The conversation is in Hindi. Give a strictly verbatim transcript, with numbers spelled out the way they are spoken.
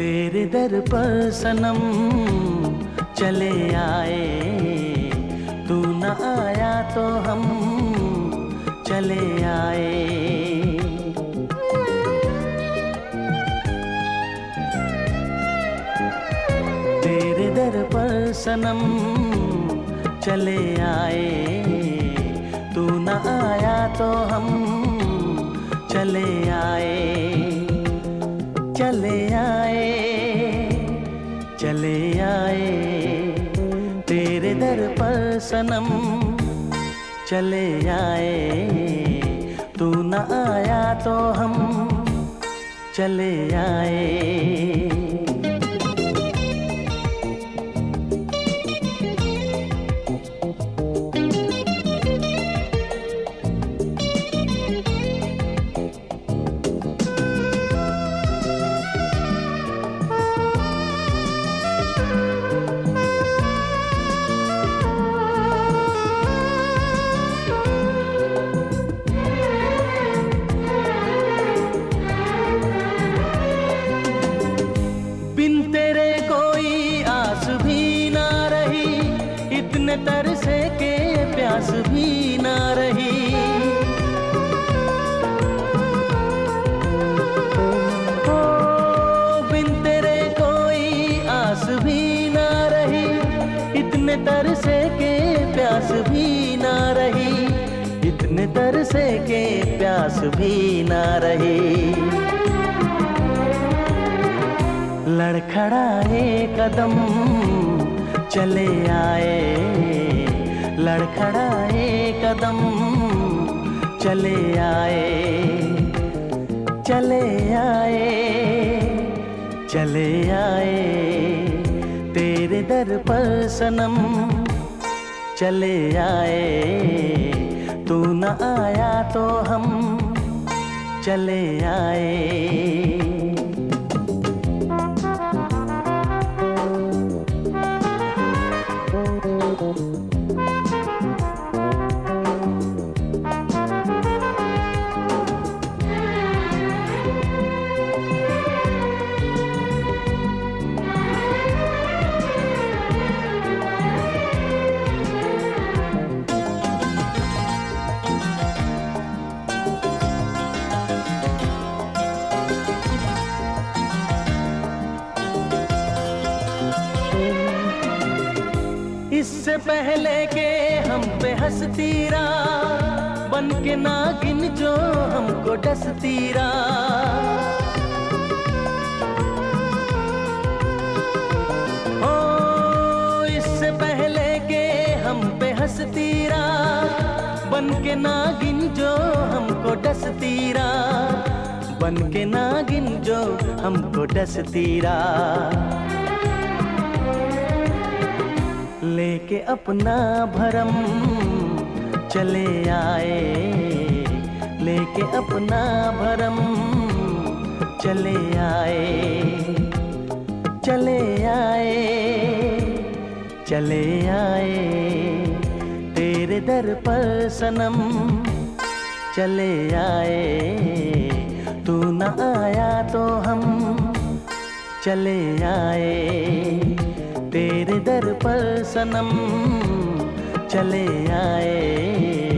तेरे दर पर सनम चले आए, तू न आया तो हम चले आए। तेरे दर पर सनम चले आए, तू न आया तो हम चले आए। चले आए चले आए तेरे दर पर सनम चले आए, तू न आया तो हम चले आए। बिन तेरे कोई आस भी ना रही, इतने तरसे के प्यास भी ना रही। ओ बिन तेरे कोई आस भी ना रही, इतने तरसे के प्यास भी ना रही, इतने तरसे के प्यास भी ना रही। लड़खड़ाए कदम चले आए, लड़खड़ाए कदम चले आए। चले आए चले आए तेरे दर पर सनम चले आए, तू न आया तो हम चले आए। इससे पहले के हम पे हंसती रहा, बन के नागिन जो हमको डसती रहा। ओ इससे पहले के हम पे हंसती रहा, बन के नागिन जो हमको डसती रहा, बन के नागिन जो हमको डसती रहा। लेके अपना भरम चले आए, लेके अपना भरम चले आए। चले आए चले आए तेरे दर पर सनम चले आए, तू न आया तो हम चले आए। तेरे दर पर सनम चले आए,